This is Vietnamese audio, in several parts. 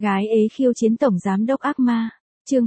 Gái ế khiêu chiến tổng giám đốc ác ma. Chương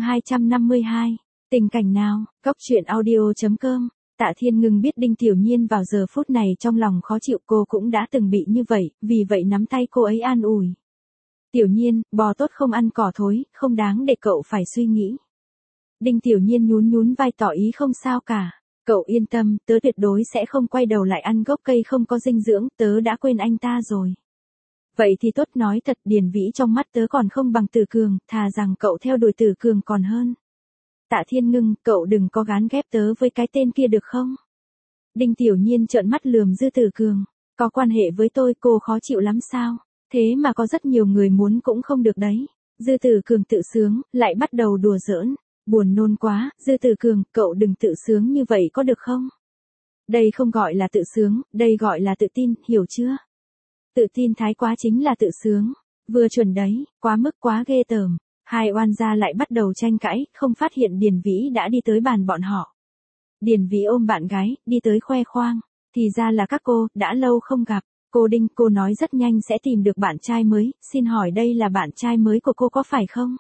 252. Tình cảnh nào? Cốc truyện audio.com. Tạ Thiên Ngưng biết Đinh Tiểu Nhiên vào giờ phút này trong lòng khó chịu, cô cũng đã từng bị như vậy, vì vậy nắm tay cô ấy an ủi. Tiểu Nhiên, bò tốt không ăn cỏ thối, không đáng để cậu phải suy nghĩ. Đinh Tiểu Nhiên nhún nhún vai tỏ ý không sao cả. Cậu yên tâm, tớ tuyệt đối sẽ không quay đầu lại ăn gốc cây không có dinh dưỡng, tớ đã quên anh ta rồi. Vậy thì tốt, nói thật, Điền Vĩ trong mắt tớ còn không bằng Tử Cường, thà rằng cậu theo đuổi Tử Cường còn hơn. Tạ Thiên Ngưng, cậu đừng có gán ghép tớ với cái tên kia được không? Đinh Tiểu Nhiên trợn mắt lườm Dư Tử Cường, có quan hệ với tôi cô khó chịu lắm sao? Thế mà có rất nhiều người muốn cũng không được đấy. Dư Tử Cường tự sướng, lại bắt đầu đùa giỡn. Buồn nôn quá, Dư Tử Cường, cậu đừng tự sướng như vậy có được không? Đây không gọi là tự sướng, đây gọi là tự tin, hiểu chưa? Tự tin thái quá chính là tự sướng. Vừa chuẩn đấy, quá mức quá ghê tởm. Hai oan gia lại bắt đầu tranh cãi, không phát hiện Điền Vĩ đã đi tới bàn bọn họ. Điền Vĩ ôm bạn gái, đi tới khoe khoang. Thì ra là các cô, đã lâu không gặp. Cô Đinh, cô nói rất nhanh sẽ tìm được bạn trai mới, xin hỏi đây là bạn trai mới của cô có phải không?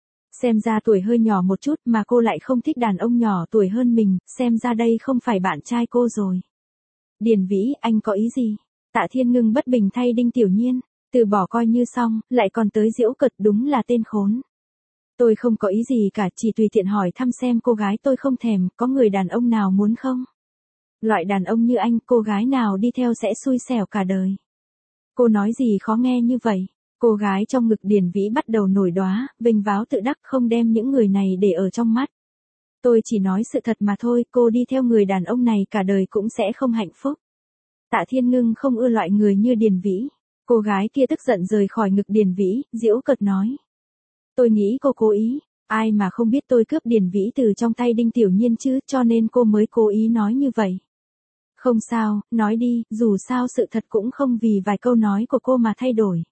Xem ra tuổi hơi nhỏ một chút mà cô lại không thích đàn ông nhỏ tuổi hơn mình, xem ra đây không phải bạn trai cô rồi. Điền Vĩ, anh có ý gì? Tạ Thiên Ngưng bất bình thay Đinh Tiểu Nhiên, từ bỏ coi như xong, lại còn tới giễu cợt, đúng là tên khốn. Tôi không có ý gì cả, chỉ tùy tiện hỏi thăm xem cô gái tôi không thèm, có người đàn ông nào muốn không? Loại đàn ông như anh, cô gái nào đi theo sẽ xui xẻo cả đời. Cô nói gì khó nghe như vậy? Cô gái trong ngực Điền Vĩ bắt đầu nổi đoá, vênh váo tự đắc không đem những người này để ở trong mắt. Tôi chỉ nói sự thật mà thôi, cô đi theo người đàn ông này cả đời cũng sẽ không hạnh phúc. Tạ Thiên Ngưng không ưa loại người như Điền Vĩ. Cô gái kia tức giận rời khỏi ngực Điền Vĩ, giễu cợt nói. Tôi nghĩ cô cố ý, ai mà không biết tôi cướp Điền Vĩ từ trong tay Đinh Tiểu Nhiên chứ, cho nên cô mới cố ý nói như vậy. Không sao, nói đi, dù sao sự thật cũng không vì vài câu nói của cô mà thay đổi.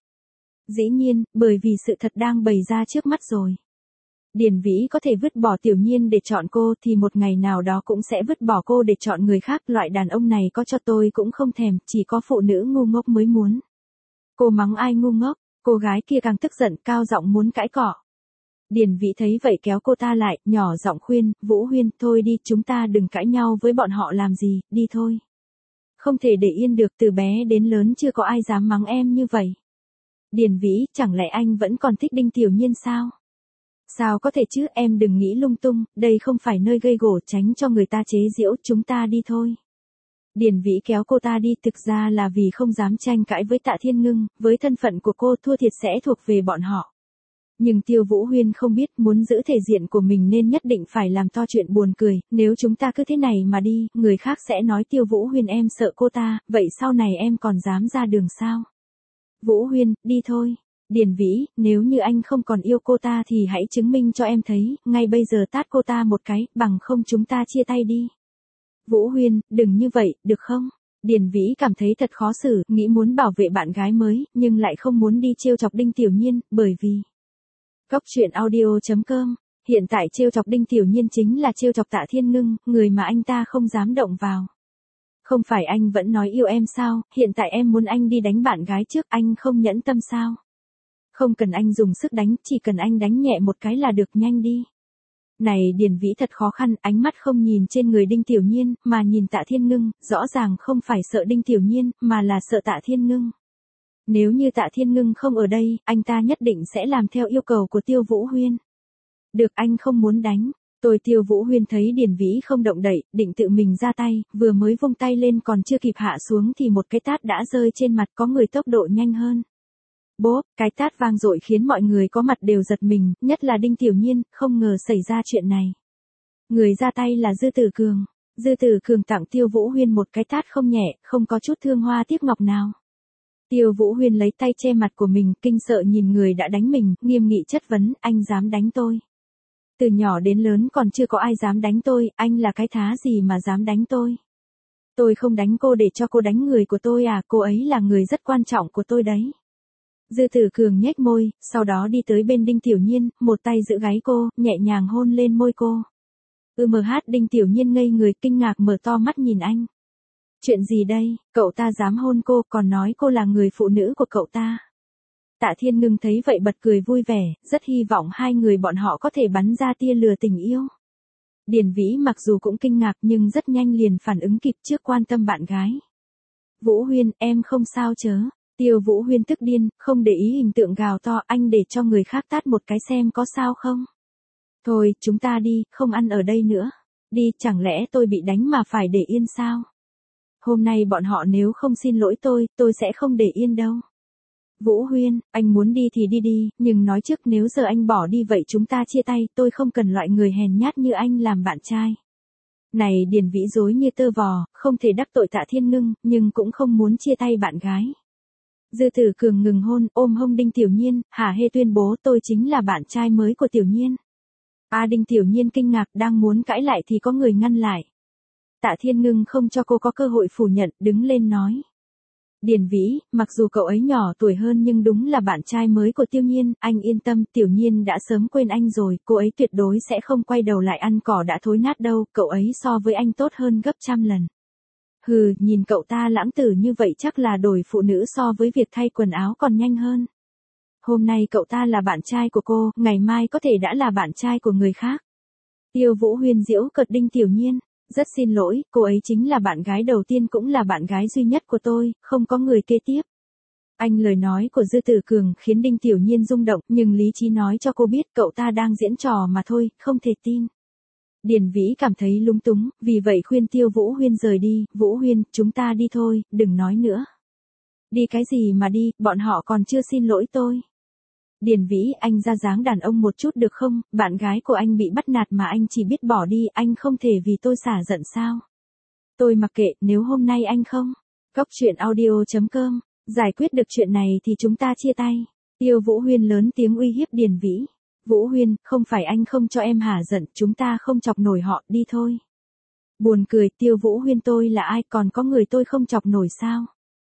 Dĩ nhiên, bởi vì sự thật đang bày ra trước mắt rồi. Điền Vĩ có thể vứt bỏ Tiểu Nhiên để chọn cô thì một ngày nào đó cũng sẽ vứt bỏ cô để chọn người khác, loại đàn ông này có cho tôi cũng không thèm, chỉ có phụ nữ ngu ngốc mới muốn. Cô mắng ai ngu ngốc, cô gái kia càng tức giận cao giọng muốn cãi cọ. Điền Vĩ thấy vậy kéo cô ta lại, nhỏ giọng khuyên, Vũ Huyên, thôi đi, chúng ta đừng cãi nhau với bọn họ làm gì, đi thôi. Không thể để yên được, từ bé đến lớn chưa có ai dám mắng em như vậy. Điền Vĩ, chẳng lẽ anh vẫn còn thích Đinh Tiểu Nhiên sao? Sao có thể chứ, em đừng nghĩ lung tung, đây không phải nơi gây gổ, tránh cho người ta chế giễu, chúng ta đi thôi. Điền Vĩ kéo cô ta đi, thực ra là vì không dám tranh cãi với Tạ Thiên Ngưng, với thân phận của cô thua thiệt sẽ thuộc về bọn họ. Nhưng Tiêu Vũ Huyên không biết, muốn giữ thể diện của mình nên nhất định phải làm to chuyện buồn cười, nếu chúng ta cứ thế này mà đi, người khác sẽ nói Tiêu Vũ Huyên em sợ cô ta, vậy sau này em còn dám ra đường sao? Vũ Huyên, đi thôi. Điền Vĩ, nếu như anh không còn yêu cô ta thì hãy chứng minh cho em thấy, ngay bây giờ tát cô ta một cái, bằng không chúng ta chia tay đi. Vũ Huyên, đừng như vậy, được không? Điền Vĩ cảm thấy thật khó xử, nghĩ muốn bảo vệ bạn gái mới, nhưng lại không muốn đi trêu chọc Đinh Tiểu Nhiên, bởi vì... Cốc truyện audio.com. Hiện tại trêu chọc Đinh Tiểu Nhiên chính là trêu chọc Tạ Thiên Ngưng, người mà anh ta không dám động vào. Không phải anh vẫn nói yêu em sao, hiện tại em muốn anh đi đánh bạn gái trước, anh không nhẫn tâm sao? Không cần anh dùng sức đánh, chỉ cần anh đánh nhẹ một cái là được, nhanh đi. Này Điền Vĩ thật khó khăn, ánh mắt không nhìn trên người Đinh Tiểu Nhiên, mà nhìn Tạ Thiên Ngưng, rõ ràng không phải sợ Đinh Tiểu Nhiên, mà là sợ Tạ Thiên Ngưng. Nếu như Tạ Thiên Ngưng không ở đây, anh ta nhất định sẽ làm theo yêu cầu của Tiêu Vũ Huyên. Được, anh không muốn đánh. Tôi Tiêu Vũ Huyên thấy Điền Vĩ không động đậy, định tự mình ra tay, vừa mới vung tay lên còn chưa kịp hạ xuống thì một cái tát đã rơi trên mặt, có người tốc độ nhanh hơn. Bốp, cái tát vang dội khiến mọi người có mặt đều giật mình, nhất là Đinh Tiểu Nhiên, không ngờ xảy ra chuyện này. Người ra tay là Dư Tử Cường. Dư Tử Cường tặng Tiêu Vũ Huyên một cái tát không nhẹ, không có chút thương hoa tiếc ngọc nào. Tiêu Vũ Huyên lấy tay che mặt của mình, kinh sợ nhìn người đã đánh mình, nghiêm nghị chất vấn, anh dám đánh tôi. Từ nhỏ đến lớn còn chưa có ai dám đánh tôi, anh là cái thá gì mà dám đánh tôi. Tôi không đánh cô để cho cô đánh người của tôi à, cô ấy là người rất quan trọng của tôi đấy. Dư Tử Cường nhếch môi, sau đó đi tới bên Đinh Tiểu Nhiên, một tay giữ gáy cô, nhẹ nhàng hôn lên môi cô. Đinh Tiểu Nhiên ngây người kinh ngạc mở to mắt nhìn anh. Chuyện gì đây, cậu ta dám hôn cô còn nói cô là người phụ nữ của cậu ta. Tạ Thiên Ngưng thấy vậy bật cười vui vẻ, rất hy vọng hai người bọn họ có thể bắn ra tia lửa tình yêu. Điền Vĩ mặc dù cũng kinh ngạc nhưng rất nhanh liền phản ứng kịp trước quan tâm bạn gái. Vũ Huyên, em không sao chớ. Tiêu Vũ Huyên tức điên, không để ý hình tượng gào to, anh để cho người khác tát một cái xem có sao không. Thôi, chúng ta đi, không ăn ở đây nữa. Đi, chẳng lẽ tôi bị đánh mà phải để yên sao? Hôm nay bọn họ nếu không xin lỗi tôi sẽ không để yên đâu. Vũ Huyên, anh muốn đi thì đi đi, nhưng nói trước nếu giờ anh bỏ đi vậy chúng ta chia tay, tôi không cần loại người hèn nhát như anh làm bạn trai. Này Điền Vĩ dối như tơ vò, không thể đắc tội Tạ Thiên Ngưng, nhưng cũng không muốn chia tay bạn gái. Dư Tử Cường ngừng hôn, ôm hông Đinh Tiểu Nhiên, hả hê tuyên bố tôi chính là bạn trai mới của Tiểu Nhiên. Đinh Tiểu Nhiên kinh ngạc đang muốn cãi lại thì có người ngăn lại. Tạ Thiên Ngưng không cho cô có cơ hội phủ nhận, đứng lên nói. Điền Vĩ, mặc dù cậu ấy nhỏ tuổi hơn nhưng đúng là bạn trai mới của Tiêu Nhiên, anh yên tâm, Tiểu Nhiên đã sớm quên anh rồi, cô ấy tuyệt đối sẽ không quay đầu lại ăn cỏ đã thối nát đâu, cậu ấy so với anh tốt hơn gấp trăm lần. Hừ, nhìn cậu ta lãng tử như vậy chắc là đổi phụ nữ so với việc thay quần áo còn nhanh hơn. Hôm nay cậu ta là bạn trai của cô, ngày mai có thể đã là bạn trai của người khác. Tiêu Vũ Huyên giễu cợt Đinh Tiểu Nhiên. Rất xin lỗi, cô ấy chính là bạn gái đầu tiên cũng là bạn gái duy nhất của tôi, không có người kế tiếp. Anh lời nói của Dư Tử Cường khiến Đinh Tiểu Nhiên rung động, nhưng lý trí nói cho cô biết cậu ta đang diễn trò mà thôi, không thể tin. Điền Vĩ cảm thấy lúng túng, vì vậy khuyên Tiêu Vũ Huyên rời đi, Vũ Huyên, chúng ta đi thôi, đừng nói nữa. Đi cái gì mà đi, bọn họ còn chưa xin lỗi tôi. Điền Vĩ, anh ra dáng đàn ông một chút được không, bạn gái của anh bị bắt nạt mà anh chỉ biết bỏ đi, anh không thể vì tôi xả giận sao. Tôi mặc kệ, nếu hôm nay anh không. Cóc truyện audio.com, giải quyết được chuyện này thì chúng ta chia tay. Tiêu Vũ Huyên lớn tiếng uy hiếp Điền Vĩ. Vũ Huyên, không phải anh không cho em hả giận, chúng ta không chọc nổi họ, đi thôi. Buồn cười, Tiêu Vũ Huyên tôi là ai, còn có người tôi không chọc nổi sao?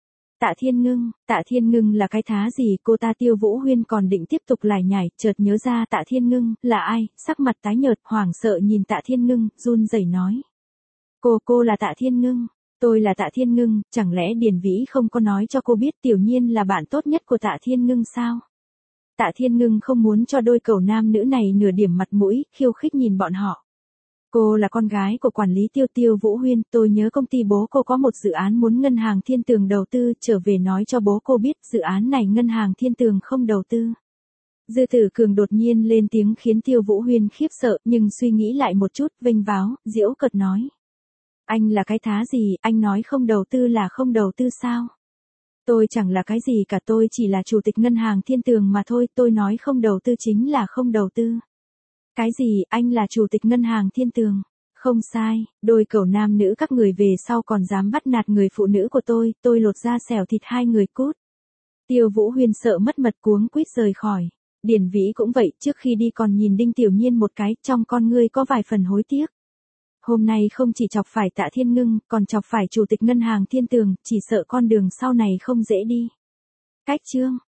Tạ Thiên Ngưng là cái thá gì, cô ta Tiêu Vũ Huyên còn định tiếp tục lải nhải, chợt nhớ ra Tạ Thiên Ngưng, là ai, sắc mặt tái nhợt, hoảng sợ nhìn Tạ Thiên Ngưng, run rẩy nói. Cô là Tạ Thiên Ngưng, tôi là Tạ Thiên Ngưng, chẳng lẽ Điền Vĩ không có nói cho cô biết Tiểu Nhiên là bạn tốt nhất của Tạ Thiên Ngưng sao? Tạ Thiên Ngưng không muốn cho đôi cẩu nam nữ này nửa điểm mặt mũi, khiêu khích nhìn bọn họ. Cô là con gái của quản lý Tiêu Vũ Huyên, tôi nhớ công ty bố cô có một dự án muốn Ngân hàng Thiên Tường đầu tư, trở về nói cho bố cô biết dự án này Ngân hàng Thiên Tường không đầu tư. Dư Tử Cường đột nhiên lên tiếng khiến Tiêu Vũ Huyên khiếp sợ, nhưng suy nghĩ lại một chút, vênh váo, giễu cợt nói. Anh là cái thá gì, anh nói không đầu tư là không đầu tư sao? Tôi chẳng là cái gì cả, tôi chỉ là chủ tịch Ngân hàng Thiên Tường mà thôi, tôi nói không đầu tư chính là không đầu tư. Cái gì, anh là chủ tịch Ngân hàng Thiên Tường? Không sai, đôi cẩu nam nữ các người về sau còn dám bắt nạt người phụ nữ của tôi lột da xẻo thịt hai người cút. Tiêu Vũ Huyên sợ mất mật cuống quýt rời khỏi. Điền Vĩ cũng vậy, trước khi đi còn nhìn Đinh Tiểu Nhiên một cái, trong con ngươi có vài phần hối tiếc. Hôm nay không chỉ chọc phải Tạ Thiên Ngưng, còn chọc phải chủ tịch Ngân hàng Thiên Tường, chỉ sợ con đường sau này không dễ đi. Cách chương